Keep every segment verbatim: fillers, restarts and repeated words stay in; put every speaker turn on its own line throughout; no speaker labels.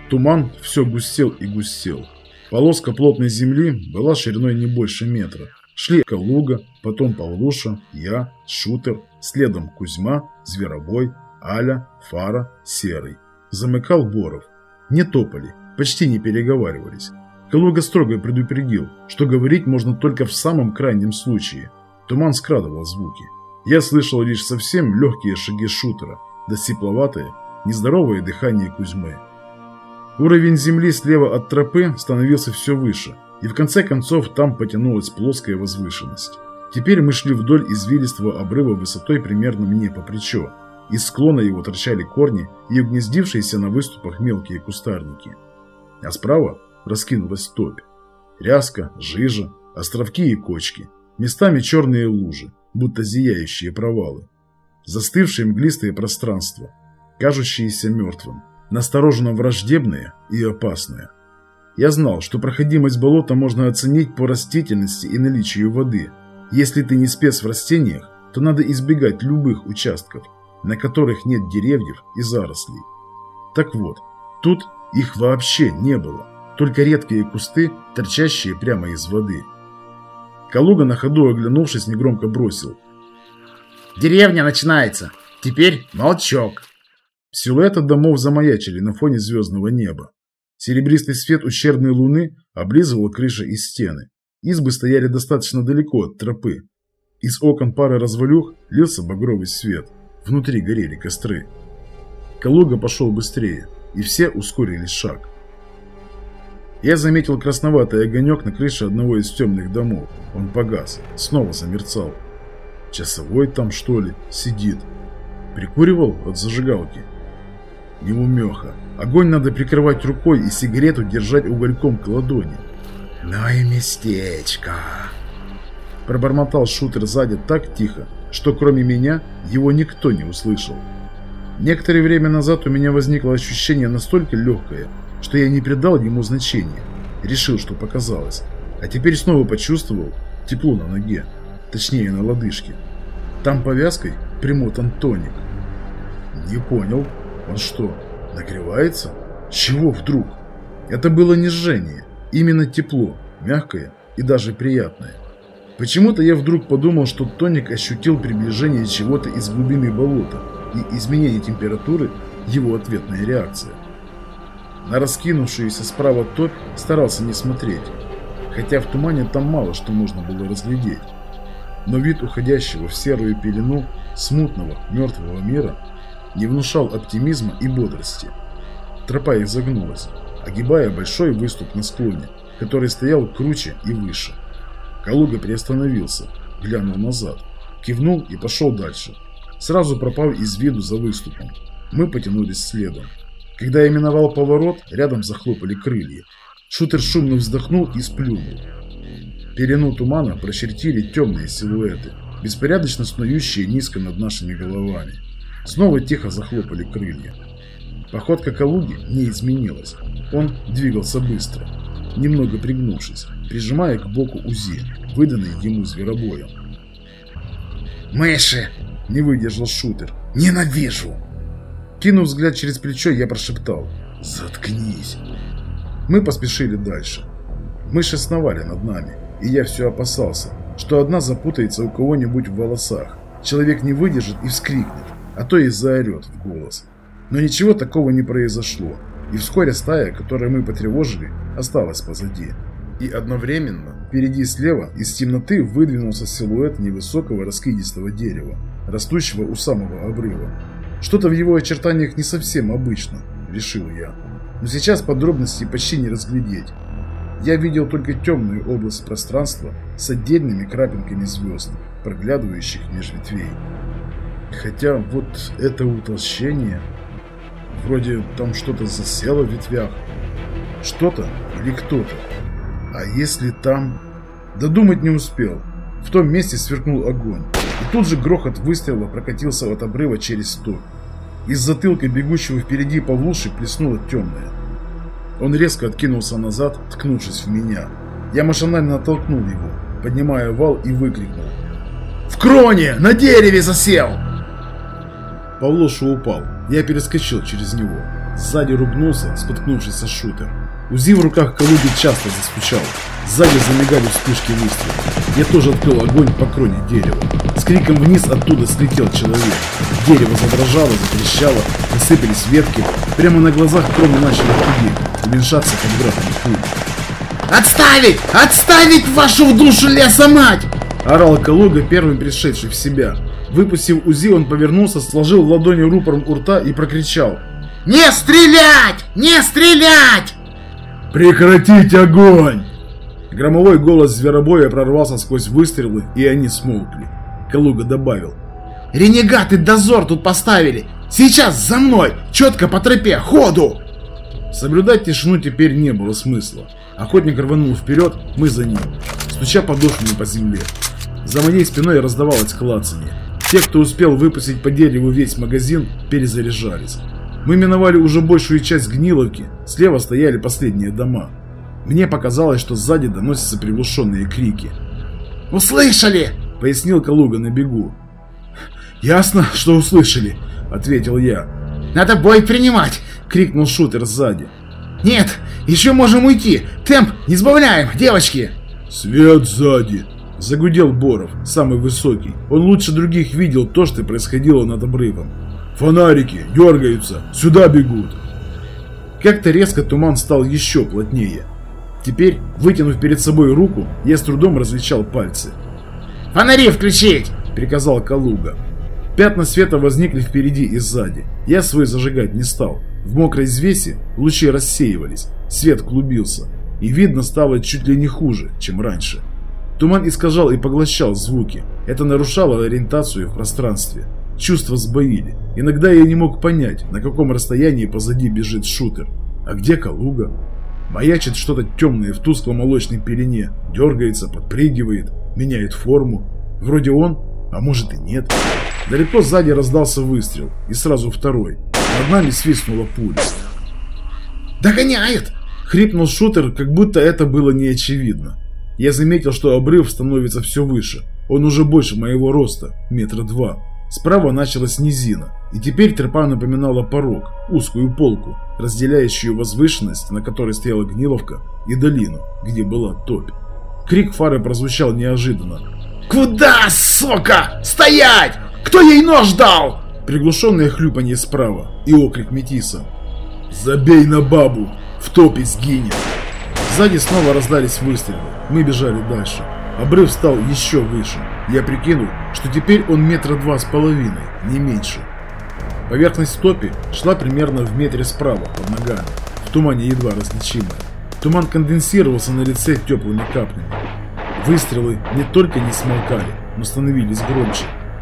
Туман все густел и густел. Полоска плотной земли была шириной не больше метра. Шли Калуга, потом Павлуша, я, Шутер, следом Кузьма, Зверобой, Аля, Фара, Серый. Замыкал Боров. Не топали, почти не переговаривались. Калуга строго предупредил, что говорить можно только в самом крайнем случае. Туман скрадывал звуки. Я слышал лишь совсем легкие шаги Шутера, да сипловатое, нездоровое дыхание Кузьмы. Уровень земли слева от тропы становился все выше, и в конце концов там потянулась плоская возвышенность. Теперь мы шли вдоль извилистого обрыва высотой примерно мне по плечо. Из склона его торчали корни и угнездившиеся на выступах мелкие кустарники. А справа раскинулась топь. Ряска, жижа, островки и кочки. Местами черные лужи, будто зияющие провалы. Застывшие мглистые пространства, кажущиеся мертвым, настороженно враждебные и опасные. Я знал, что проходимость болота можно оценить по растительности и наличию воды. Если ты не спец в растениях, то надо избегать любых участков, на которых нет деревьев и зарослей. Так вот, тут их вообще не было, только редкие кусты, торчащие прямо из воды. Калуга на ходу, оглянувшись, негромко бросил:
«Деревня начинается! Теперь молчок!»
Силуэты домов замаячили на фоне звездного неба. Серебристый свет ущербной луны облизывал крыши и стены. Избы стояли достаточно далеко от тропы. Из окон пары развалюх лился багровый свет. Внутри горели костры. Калуга пошел быстрее, и все ускорили шаг. Я заметил красноватый огонек на крыше одного из темных домов. Он погас, снова замерцал. Часовой там, что ли, сидит. Прикуривал от зажигалки. Неумеха. Огонь надо прикрывать рукой и сигарету держать угольком к ладони.
«Ну и местечко!»
Пробормотал Шутер сзади так тихо, что кроме меня его никто не услышал. Некоторое время назад у меня возникло ощущение настолько легкое, что я не придал ему значения. Решил, что показалось. А теперь снова почувствовал тепло на ноге, точнее на лодыжке. Там повязкой примотан тоник. Не понял. Он что, нагревается? С чего вдруг? Это было не жжение, именно тепло, мягкое и даже приятное. Почему-то я вдруг подумал, что тоник ощутил приближение чего-то из глубины болота, и изменение температуры – его ответная реакция. На раскинувшуюся справа топь старался не смотреть, хотя в тумане там мало что можно было разглядеть. Но вид уходящего в серую пелену смутного мертвого мира не внушал оптимизма и бодрости. Тропа изогнулась, огибая большой выступ на склоне, который стоял круче и выше. Калуга приостановился, глянул назад, кивнул и пошел дальше, сразу пропав из виду за выступом. Мы потянулись следом. Когда я миновал поворот, рядом захлопали крылья. Шутер шумно вздохнул и сплюнул. Пелену тумана прочертили темные силуэты, беспорядочно снующие низко над нашими головами. Снова тихо захлопали крылья. Походка Калуги не изменилась. Он двигался быстро, немного пригнувшись, прижимая к боку УЗИ, выданный ему зверобоем.
«Мыши!»
– не выдержал Шутер.
«Ненавижу!»
Кинув взгляд через плечо, я прошептал: «Заткнись!» Мы поспешили дальше. Мыши сновали над нами, и я все опасался, что одна запутается у кого-нибудь в волосах. Человек не выдержит и вскрикнет, а то и заорет в голос. Но ничего такого не произошло, и вскоре стая, которую мы потревожили, осталась позади. И одновременно впереди слева из темноты выдвинулся силуэт невысокого раскидистого дерева, растущего у самого обрыва. Что-то в его очертаниях не совсем обычно, решил я, но сейчас подробностей почти не разглядеть. Я видел только темную область пространства с отдельными крапинками звезд, проглядывающих меж ветвей. Хотя вот это утолщение, вроде там что-то засело в ветвях, что-то или кто-то. А если там... Додумать не успел. В том месте сверкнул огонь, и тут же грохот выстрела прокатился от обрыва через стопь. Из затылка бегущего впереди Павлуши плеснуло темное. Он резко откинулся назад, ткнувшись в меня. Я машинально оттолкнул его, поднимая вал, и выкрикнул: «В кроне! На дереве засел!» Павлуша упал. Я перескочил через него. Сзади ругнулся, споткнувшись со шутером. УЗИ в руках Калуги часто застучал. Сзади замигали вспышки выстрелов. Я тоже открыл огонь по кроне дерева. С криком вниз оттуда слетел человек. Дерево задрожало, затрещало, посыпались ветки. Прямо на глазах кроны начали худеть, уменьшаться под градом пуль.
«Отставить! Отставить вашу в душу леса-мать!»
Орал Калуга, первым пришедший в себя. Выпустив УЗИ, он повернулся, сложил ладони рупором у рта и прокричал:
«Не стрелять! Не стрелять!»
«Прекратить огонь!» Громовой голос зверобоя прорвался сквозь выстрелы, и они смолкли. Калуга добавил:
«Ренегаты дозор тут поставили! Сейчас за мной! Четко по тропе! Ходу!»
Соблюдать тишину теперь не было смысла. Охотник рванул вперед, мы за ним, стуча подошвами по земле. За моей спиной раздавалось клацанье. Те, кто успел выпустить по дереву весь магазин, перезаряжались. Мы миновали уже большую часть Гниловки, слева стояли последние дома. Мне показалось, что сзади доносятся приглушенные крики.
«Услышали!»
— пояснил Калуга на бегу. «Ясно, что услышали», — ответил я.
«Надо бой принимать!»
— крикнул шутер сзади.
«Нет, еще можем уйти! Темп не сбавляем, девочки!»
«Свет сзади!» — загудел Боров, самый высокий. Он лучше других видел то, что происходило над обрывом. «Фонарики дергаются! Сюда бегут!» Как-то резко туман стал еще плотнее. Теперь, вытянув перед собой руку, я с трудом различал пальцы.
«Фонари включить!»
— приказал Калуга. Пятна света возникли впереди и сзади. Я свой зажигать не стал. В мокрой взвеси лучи рассеивались, свет клубился, и видно стало чуть ли не хуже, чем раньше. Туман искажал и поглощал звуки. Это нарушало ориентацию в пространстве. Чувства сбоили. Иногда я не мог понять, на каком расстоянии позади бежит шутер. А где Калуга? Маячит что-то темное в тускло-молочной пелене. Дергается, подпрыгивает, меняет форму. Вроде он, а может и нет. Далеко сзади раздался выстрел, и сразу второй. Над нами свистнула пуля.
«Догоняет!»
— хрипнул шутер, как будто это было неочевидно. Я заметил, что обрыв становится все выше. Он уже больше моего роста, метра два. Справа началась низина, и теперь тропа напоминала порог, узкую полку, разделяющую возвышенность, на которой стояла Гниловка, и долину, где была топь. Крик фары прозвучал неожиданно.
«Куда, сука? Стоять! Кто ей нож дал?»
Приглушенное хлюпанье справа и окрик Метиса: «Забей на бабу! В топе сгинет!» Сзади снова раздались выстрелы. Мы бежали дальше. Обрыв стал еще выше. Я прикинул, что теперь он метра два с половиной, не меньше. Поверхность топи шла примерно в метре справа, под ногами, в тумане едва различимая. Туман конденсировался на лице теплыми каплями. Выстрелы не только не смолкали, но становились громче.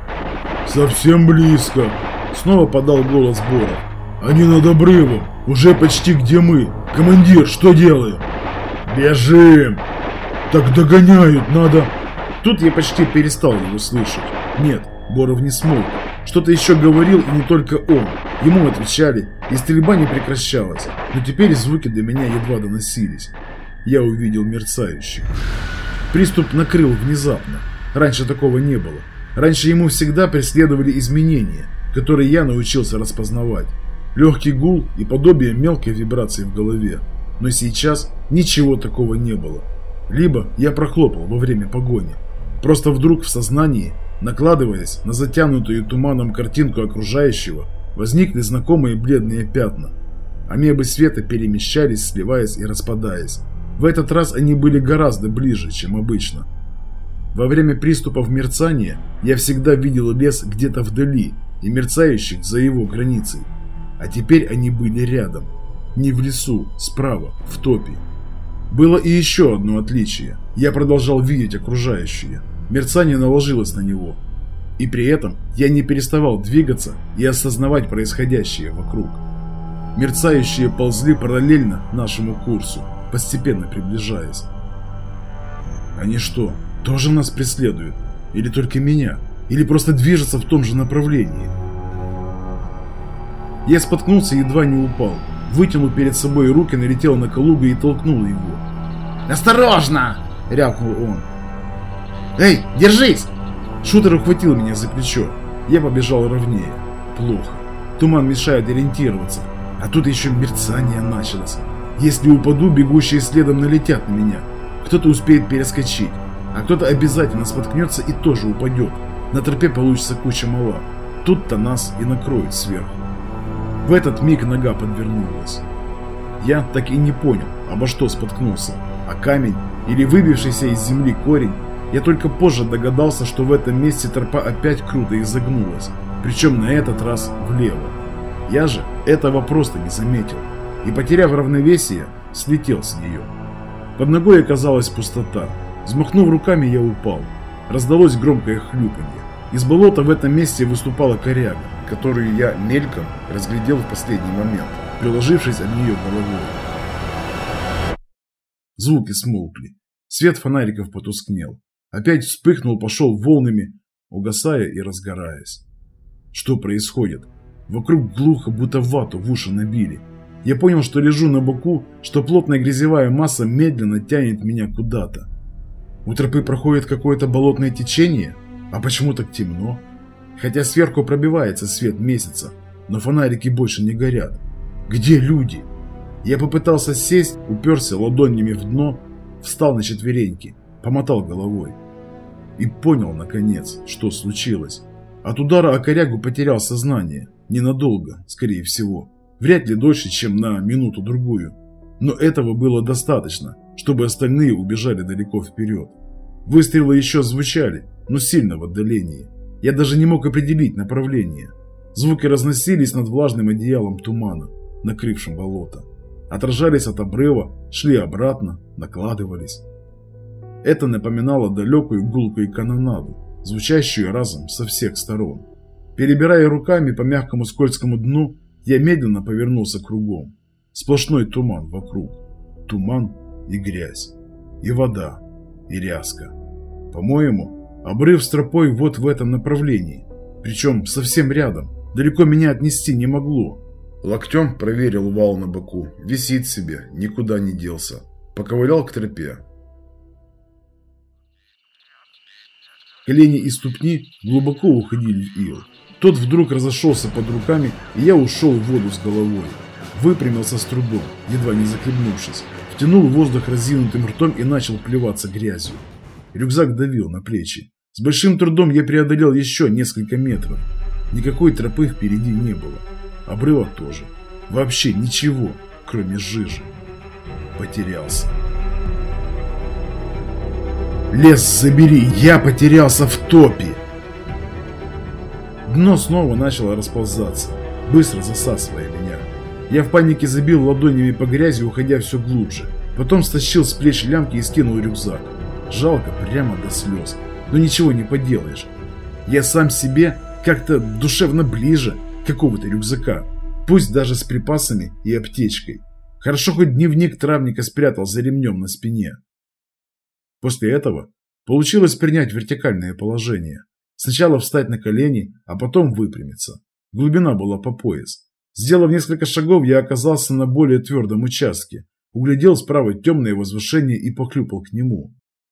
«Совсем близко!» — снова подал голос Боров. «Они над обрывом, уже почти где мы. Командир, что делаем?» «Бежим!» «Так догоняют, надо...» Тут я почти перестал его слышать. Нет, Боров не смог. Что-то еще говорил, и не только он. Ему отвечали, и стрельба не прекращалась. Но теперь звуки до меня едва доносились. Я увидел мерцающих. Приступ накрыл внезапно. Раньше такого не было. Раньше ему всегда преследовали изменения, которые я научился распознавать. Легкий гул и подобие мелкой вибрации в голове. Но сейчас ничего такого не было. Либо я прохлопал во время погони. Просто вдруг в сознании, накладываясь на затянутую туманом картинку окружающего, возникли знакомые бледные пятна. Амебы света перемещались, сливаясь и распадаясь. В этот раз они были гораздо ближе, чем обычно. Во время приступов мерцания я всегда видел лес где-то вдали и мерцающих за его границей. А теперь они были рядом. Не в лесу, справа, в топе. Было и еще одно отличие. Я продолжал видеть окружающее. Мерцание наложилось на него. И при этом я не переставал двигаться и осознавать происходящее вокруг. Мерцающие ползли параллельно нашему курсу, постепенно приближаясь. Они что, тоже нас преследуют? Или только меня? Или просто движутся в том же направлении? Я споткнулся и едва не упал. Вытянул перед собой руки, налетел на Калуга и толкнул его.
«Осторожно!» — рявкнул он.
«Эй, держись!» Шутер ухватил меня за плечо. Я побежал ровнее. Плохо. Туман мешает ориентироваться. А тут еще мерцание началось. Если упаду, бегущие следом налетят на меня. Кто-то успеет перескочить, а кто-то обязательно споткнется и тоже упадет. На тропе получится куча мала. Тут-то нас и накроют сверху. В этот миг нога подвернулась. Я так и не понял, обо что споткнулся. А камень или выбившийся из земли корень. Я только позже догадался, что в этом месте тропа опять круто изогнулась. Причем на этот раз влево. Я же этого просто не заметил. И, потеряв равновесие, слетел с нее. Под ногой оказалась пустота. Взмахнув руками, я упал. Раздалось громкое хлюпанье. Из болота в этом месте выступала коряга, которую я мельком разглядел в последний момент, приложившись об нее головой. Звуки смолкли. Свет фонариков потускнел. Опять вспыхнул, пошел волнами, угасая и разгораясь. Что происходит? Вокруг глухо, будто вату в уши набили. Я понял, что лежу на боку, что плотная грязевая масса медленно тянет меня куда-то. У тропы проходит какое-то болотное течение, а почему так темно? Хотя сверху пробивается свет месяца, но фонарики больше не горят. Где люди? Я попытался сесть, уперся ладонями в дно, встал на четвереньки, помотал головой. И понял, наконец, что случилось. От удара о корягу потерял сознание. Ненадолго, скорее всего. Вряд ли дольше, чем на минуту-другую. Но этого было достаточно, чтобы остальные убежали далеко вперед. Выстрелы еще звучали, но сильно в отдалении. Я даже не мог определить направление. Звуки разносились над влажным одеялом тумана, накрывшим болото. Отражались от обрыва, шли обратно, накладывались. Это напоминало далекую гулкую канонаду, звучащую разом со всех сторон. Перебирая руками по мягкому скользкому дну, я медленно повернулся кругом. Сплошной туман вокруг. Туман и грязь. И вода. И ряска. По-моему, обрыв с тропой вот в этом направлении. Причем совсем рядом. Далеко меня отнести не могло. Локтем проверил вал на боку. Висит себе, никуда не делся. Поковылял к тропе. Колени и ступни глубоко уходили в ил. Тот вдруг разошелся под руками, и я ушел в воду с головой. Выпрямился с трудом, едва не захлебнувшись. Втянул воздух разинутым ртом и начал плеваться грязью. Рюкзак давил на плечи. С большим трудом я преодолел еще несколько метров. Никакой тропы впереди не было. Обрыва тоже. Вообще ничего, кроме жижи. Потерялся. Лес забери, я потерялся в топе. Дно снова начало расползаться, быстро засасывая меня. Я в панике забил ладонями по грязи, уходя все глубже. Потом стащил с плеч лямки и скинул рюкзак. Жалко прямо до слез, но ничего не поделаешь. Я сам себе как-то душевно ближе какого-то рюкзака, пусть даже с припасами и аптечкой. Хорошо, хоть дневник травника спрятал за ремнем на спине. После этого получилось принять вертикальное положение. Сначала встать на колени, а потом выпрямиться. Глубина была по пояс. Сделав несколько шагов, я оказался на более твердом участке. Углядел справа темное возвышение и похлюпал к нему.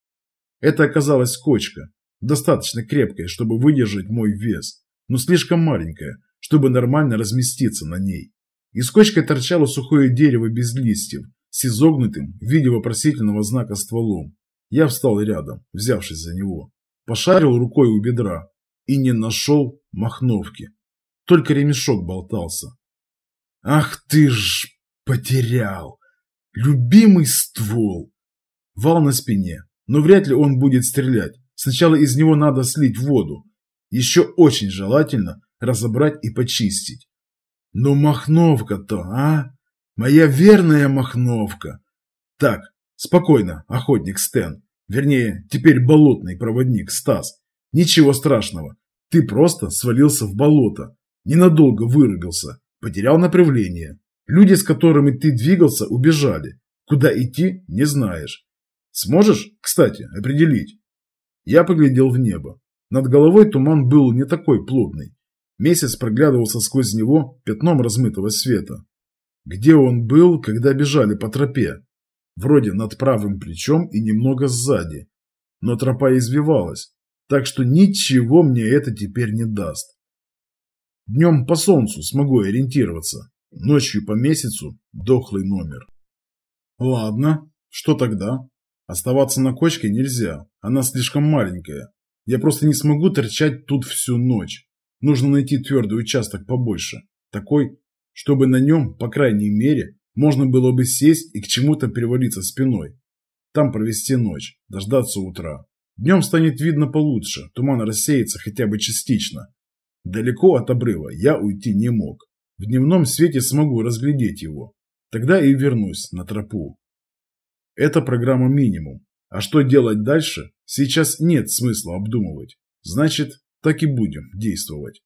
Это оказалась кочка, достаточно крепкая, чтобы выдержать мой вес, но слишком маленькая, чтобы нормально разместиться на ней. Из кочки торчало сухое дерево без листьев, с изогнутым в виде вопросительного знака стволом. Я встал рядом, взявшись за него. Пошарил рукой у бедра и не нашел махновки. Только ремешок болтался. Ах ты ж, потерял! Любимый ствол! Вал на спине, но вряд ли он будет стрелять. Сначала из него надо слить воду. Еще очень желательно разобрать и почистить. Но махновка-то, а? Моя верная махновка! Так, спокойно, охотник Стэн. Вернее, теперь болотный проводник Стас. Ничего страшного. Ты просто свалился в болото. Ненадолго вырубился. Потерял направление. Люди, с которыми ты двигался, убежали. Куда идти, не знаешь. Сможешь, кстати, определить? Я поглядел в небо. Над головой туман был не такой плотный. Месяц проглядывался сквозь него пятном размытого света. Где он был, когда бежали по тропе? Вроде над правым плечом и немного сзади. Но тропа извивалась, так что ничего мне это теперь не даст. Днем по солнцу смогу ориентироваться. Ночью по месяцу дохлый номер. Ладно, что тогда? Оставаться на кочке нельзя, она слишком маленькая. Я просто не смогу торчать тут всю ночь. Нужно найти твердый участок побольше. Такой, чтобы на нем, по крайней мере, можно было бы сесть и к чему-то привалиться спиной. Там провести ночь, дождаться утра. Днем станет видно получше, туман рассеется хотя бы частично. Далеко от обрыва я уйти не мог. В дневном свете смогу разглядеть его. Тогда и вернусь на тропу. Это программа минимум. А что делать дальше, сейчас нет смысла обдумывать. Значит, так и будем действовать.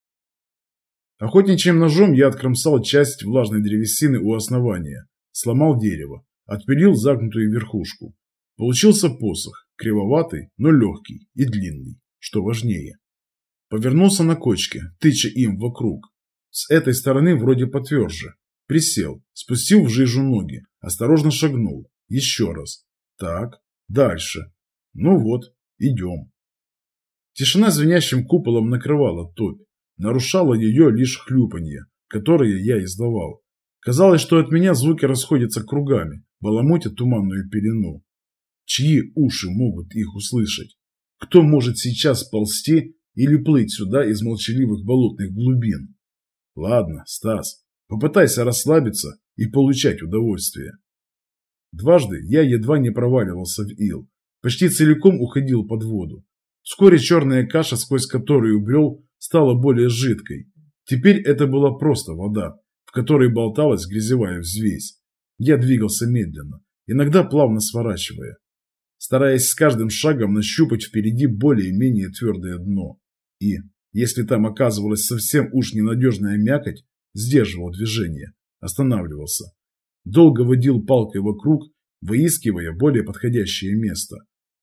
Охотничьим ножом я откромсал часть влажной древесины у основания, сломал дерево, отпилил загнутую верхушку. Получился посох, кривоватый, но легкий и длинный, что важнее. Повернулся на кочке, тыча им вокруг. С этой стороны вроде потверже. Присел, спустил в жижу ноги, осторожно шагнул. Еще раз. Так, дальше. Ну вот, идем. Тишина звенящим куполом накрывала топь. Нарушало ее лишь хлюпанье, которое я издавал. Казалось, что от меня звуки расходятся кругами, баламутят туманную пелену. Чьи уши могут их услышать? Кто может сейчас ползти или плыть сюда из молчаливых болотных глубин? Ладно, Стас, попытайся расслабиться и получать удовольствие. Дважды я едва не проваливался в ил, почти целиком уходил под воду. Вскоре черная каша, сквозь которую брел, стала более жидкой. Теперь это была просто вода, в которой болталась грязевая взвесь. Я двигался медленно, иногда плавно сворачивая, стараясь с каждым шагом нащупать впереди более-менее твердое дно. И, если там оказывалась совсем уж ненадежная мякоть, сдерживал движение, останавливался. Долго водил палкой вокруг, выискивая более подходящее место.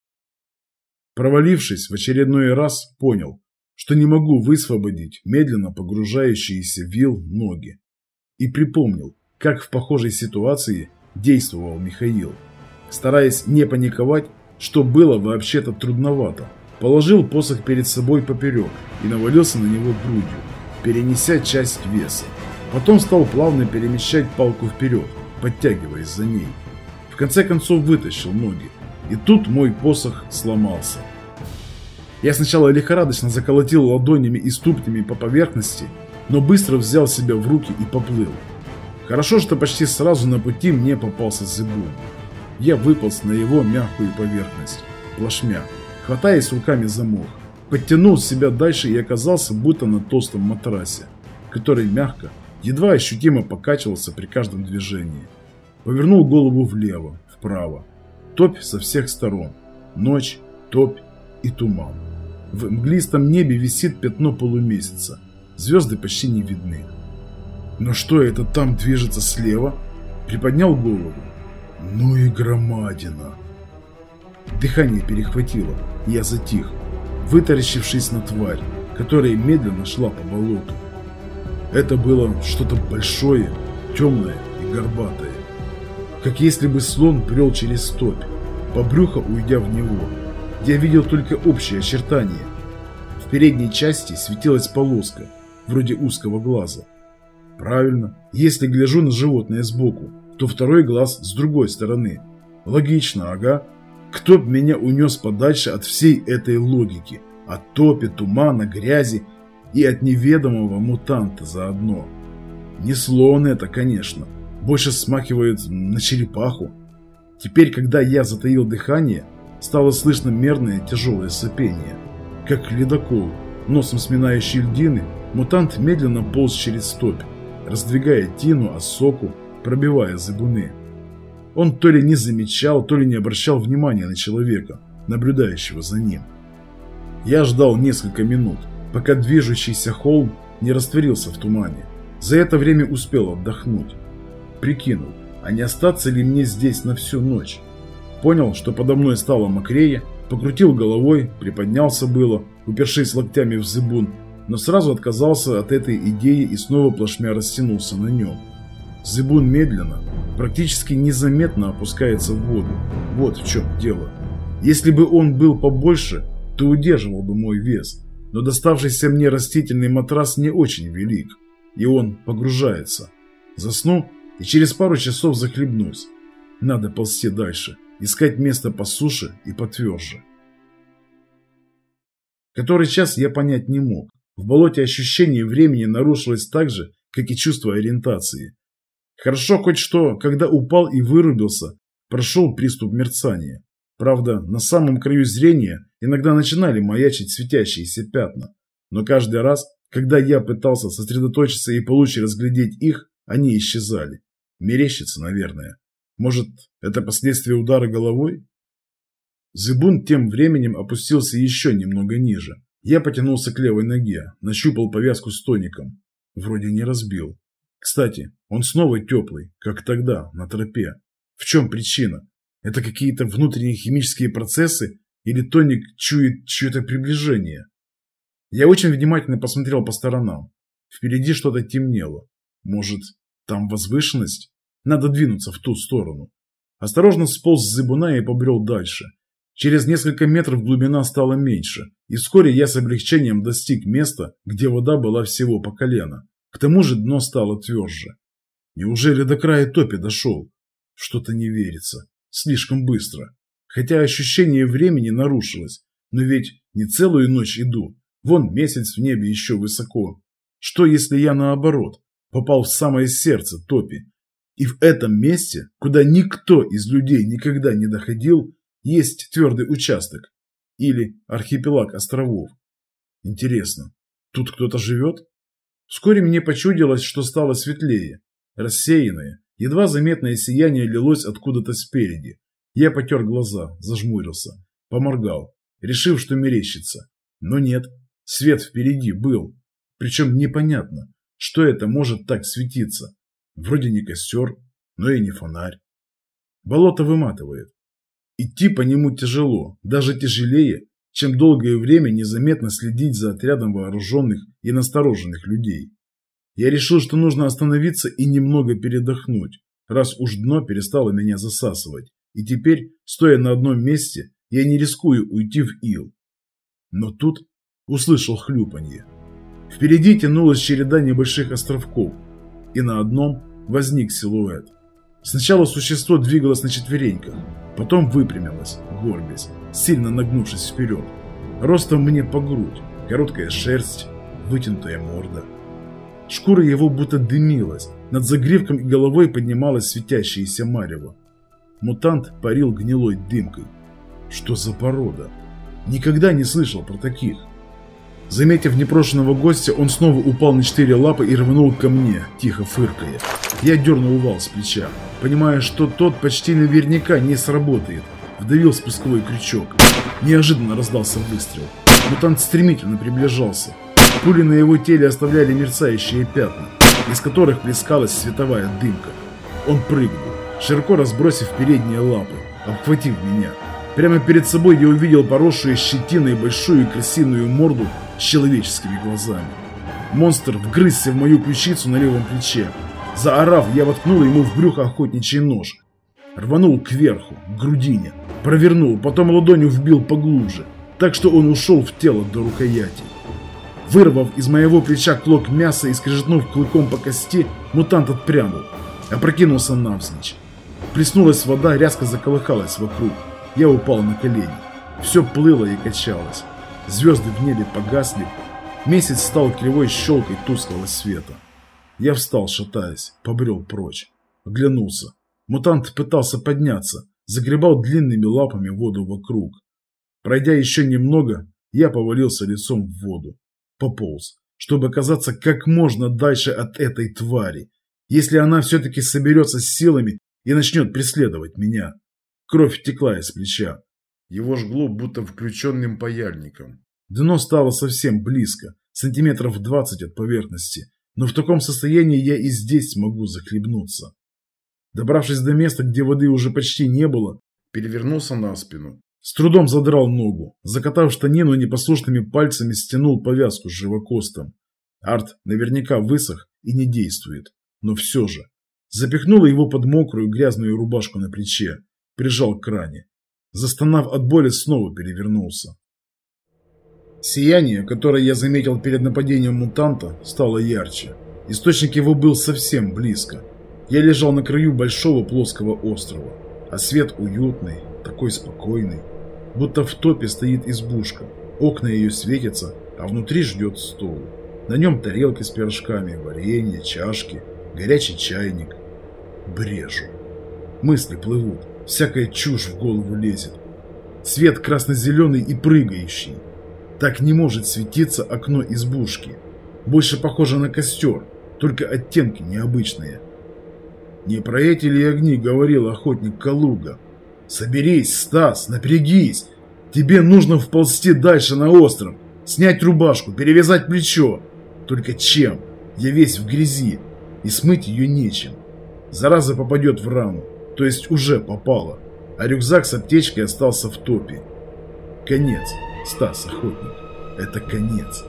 Провалившись в очередной раз, понял, что не могу высвободить медленно погружающиеся в ил ноги. И припомнил, как в похожей ситуации действовал Михаил. Стараясь не паниковать, что было вообще-то трудновато, положил посох перед собой поперек и навалился на него грудью, перенеся часть веса. Потом стал плавно перемещать палку вперед, подтягиваясь за ней. В конце концов вытащил ноги, и тут мой посох сломался. Я сначала лихорадочно заколотил ладонями и ступнями по поверхности, но быстро взял себя в руки и поплыл. Хорошо, что почти сразу на пути мне попался зыбун. Я выполз на его мягкую поверхность, плашмя, хватаясь руками за мох, подтянул себя дальше и оказался будто на толстом матрасе, который мягко, едва ощутимо покачивался при каждом движении. Повернул голову влево, вправо. Топь со всех сторон. Ночь, топь и туман. В мглистом небе висит пятно полумесяца. Звезды почти не видны. Но что это там движется слева? Приподнял голову. Ну и громадина. Дыхание перехватило, и я затих, вытаращившись на тварь, которая медленно шла по болоту. Это было что-то большое, темное и горбатое. Как если бы слон брел через топь, по брюху уйдя в него. Я видел только общие очертания. В передней части светилась полоска, вроде узкого глаза. Правильно, если гляжу на животное сбоку, то второй глаз с другой стороны. Логично, ага. Кто б меня унес подальше от всей этой логики, от топи, тумана, грязи и от неведомого мутанта заодно. Не слон это, конечно, больше смахивает на черепаху. Теперь, когда я затаил дыхание, стало слышно мерное тяжелое сопение. Как ледокол, носом сминающий льдины, мутант медленно полз через топь, раздвигая тину, осоку, пробивая зыбуны. Он то ли не замечал, то ли не обращал внимания на человека, наблюдающего за ним. Я ждал несколько минут, пока движущийся холм не растворился в тумане. За это время успел отдохнуть. Прикинул, а не остаться ли мне здесь на всю ночь. Понял, что подо мной стало мокрее, покрутил головой, приподнялся было, упершись локтями в зыбун, но сразу отказался от этой идеи и снова плашмя растянулся на нем. Зыбун медленно, практически незаметно опускается в воду. Вот в чем дело. Если бы он был побольше, то удерживал бы мой вес, но доставшийся мне растительный матрас не очень велик, и он погружается. Засну и через пару часов захлебнусь. Надо ползти дальше, искать место по суше и потверже. Который час я понять не мог. В болоте ощущение времени нарушилось так же, как и чувство ориентации. Хорошо хоть что, когда упал и вырубился, прошел приступ мерцания. Правда, на самом краю зрения иногда начинали маячить светящиеся пятна. Но каждый раз, когда я пытался сосредоточиться и получше разглядеть их, они исчезали. Мерещится, наверное. Может, это последствия удара головой? Зыбун тем временем опустился еще немного ниже. Я потянулся к левой ноге, нащупал повязку с тоником. Вроде не разбил. Кстати, он снова теплый, как тогда, на тропе. В чем причина? Это какие-то внутренние химические процессы или тоник чует чье-то приближение? Я очень внимательно посмотрел по сторонам. Впереди что-то темнело. Может, там возвышенность? Надо двинуться в ту сторону. Осторожно сполз с зыбуна и побрел дальше. Через несколько метров глубина стала меньше, и вскоре я с облегчением достиг места, где вода была всего по колено. К тому же дно стало тверже. Неужели до края топи дошел? Что-то не верится. Слишком быстро. Хотя ощущение времени нарушилось. Но ведь не целую ночь иду. Вон месяц в небе еще высоко. Что если я наоборот попал в самое сердце топи? И в этом месте, куда никто из людей никогда не доходил, есть твердый участок. Или архипелаг островов. Интересно, тут кто-то живет? Вскоре мне почудилось, что стало светлее. Рассеянное, едва заметное сияние лилось откуда-то спереди. Я потер глаза, зажмурился, поморгал, решив, что мерещится. Но нет, свет впереди был. Причем непонятно, что это может так светиться. Вроде не костер, но и не фонарь. Болото выматывает. Идти по нему тяжело, даже тяжелее, чем долгое время незаметно следить за отрядом вооруженных и настороженных людей. Я решил, что нужно остановиться и немного передохнуть, раз уж дно перестало меня засасывать, и теперь, стоя на одном месте, я не рискую уйти в ил. Но тут услышал хлюпанье. Впереди тянулась череда небольших островков, и на одном возник силуэт. Сначала существо двигалось на четвереньках, потом выпрямилось, горбясь, сильно нагнувшись вперед. Ростом мне по грудь, короткая шерсть, вытянутая морда. Шкура его будто дымилась, над загривком и головой поднималась светящееся марево. Мутант парил гнилой дымкой. Что за порода? Никогда не слышал про таких. Заметив непрошенного гостя, он снова упал на четыре лапы и рванул ко мне, тихо фыркая. Я дернул вал с плеча, понимая, что тот почти наверняка не сработает. Вдавил спусковой крючок. Неожиданно раздался выстрел. Мутант стремительно приближался. Пули на его теле оставляли мерцающие пятна, из которых плескалась световая дымка. Он прыгнул, широко разбросив передние лапы, обхватив меня. Прямо перед собой я увидел поросшую щетиной большую крысиную морду с человеческими глазами. Монстр вгрызся в мою ключицу на левом плече. Заорав, я воткнул ему в брюхо охотничий нож. Рванул кверху, к грудине. Провернул, потом ладонью вбил поглубже, так что он ушел в тело до рукояти. Вырвав из моего плеча клок мяса и скрежетнув клыком по кости, мутант отпрянул, опрокинулся навзничь. Плеснулась вода, рязко заколыхалась вокруг. Я упал на колени. Все плыло и качалось. Звезды в небе погасли. Месяц стал кривой щелкой тусклого света. Я встал, шатаясь, побрел прочь. Оглянулся. Мутант пытался подняться, загребал длинными лапами воду вокруг. Пройдя еще немного, я повалился лицом в воду. Пополз, чтобы оказаться как можно дальше от этой твари, если она все-таки соберется с силами и начнет преследовать меня. Кровь текла из плеча. Его жгло будто включенным паяльником. Дно стало совсем близко, сантиметров двадцать от поверхности, но в таком состоянии я и здесь смогу захлебнуться. Добравшись до места, где воды уже почти не было, перевернулся на спину. С трудом задрал ногу, закатав штанину непослушными пальцами, стянул повязку с живокостом. Арт наверняка высох и не действует, но все же. Запихнула его под мокрую грязную рубашку на плече, прижал к ране. Застонав от боли, снова перевернулся. Сияние, которое я заметил перед нападением мутанта, стало ярче. Источник его был совсем близко. Я лежал на краю большого плоского острова, а свет уютный, такой спокойный, будто в топе стоит избушка, окна ее светятся, а внутри ждет стол. На нем тарелки с пирожками, варенье, чашки, горячий чайник. Брежу. Мысли плывут, всякая чушь в голову лезет. Цвет красно-зеленый и прыгающий. Так не может светиться окно избушки. Больше похоже на костер, только оттенки необычные. Не про эти ли огни говорил охотник Калуга? Соберись, Стас, напрягись. Тебе нужно вползти дальше на остров, снять рубашку, перевязать плечо. Только чем? Я весь в грязи, и смыть ее нечем. Зараза попадет в рану, то есть уже попала, а рюкзак с аптечкой остался в топе. Конец, Стас охотник, это конец.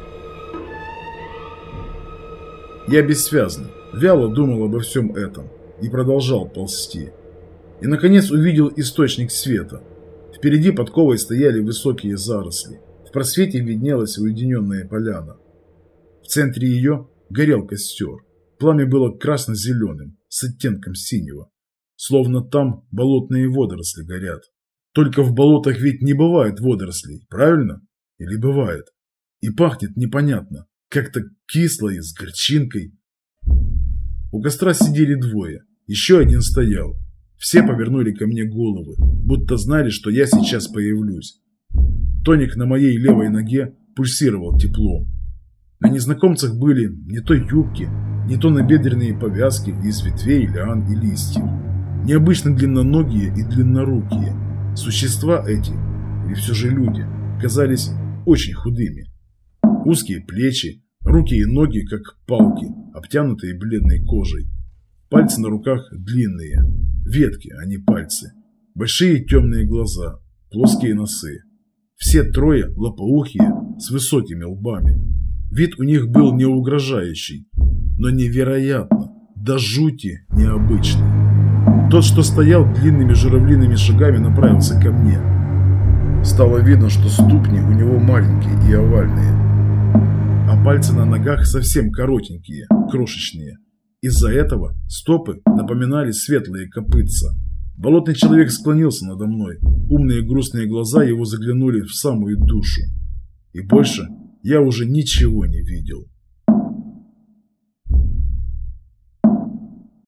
Я бессвязно, вяло думал обо всем этом и продолжал ползти. И наконец увидел источник света. Впереди подковой стояли высокие заросли. В просвете виднелась уединенная поляна. В центре ее горел костер. Пламя было красно-зеленым, с оттенком синего. Словно там болотные водоросли горят. Только в болотах ведь не бывает водорослей, правильно? Или бывает? И пахнет непонятно, как-то кисло и с горчинкой. У костра сидели двое, еще один стоял. Все повернули ко мне головы, будто знали, что я сейчас появлюсь. Тоник на моей левой ноге пульсировал теплом. На незнакомцах были не то юбки, не то набедренные повязки из ветвей, лиан и листьев. Необычно длинноногие и длиннорукие. Существа эти, или все же люди, казались очень худыми. Узкие плечи, руки и ноги, как палки, обтянутые бледной кожей. Пальцы на руках длинные, ветки, а не пальцы. Большие темные глаза, плоские носы. Все трое лопоухие, с высокими лбами. Вид у них был не угрожающий, но невероятно, до жути необычный. Тот, что стоял длинными журавлиными шагами, направился ко мне. Стало видно, что ступни у него маленькие и овальные, а пальцы на ногах совсем коротенькие, крошечные. Из-за этого стопы напоминали светлые копытца. Болотный человек склонился надо мной. Умные грустные глаза его заглянули в самую душу. И больше я уже ничего не видел.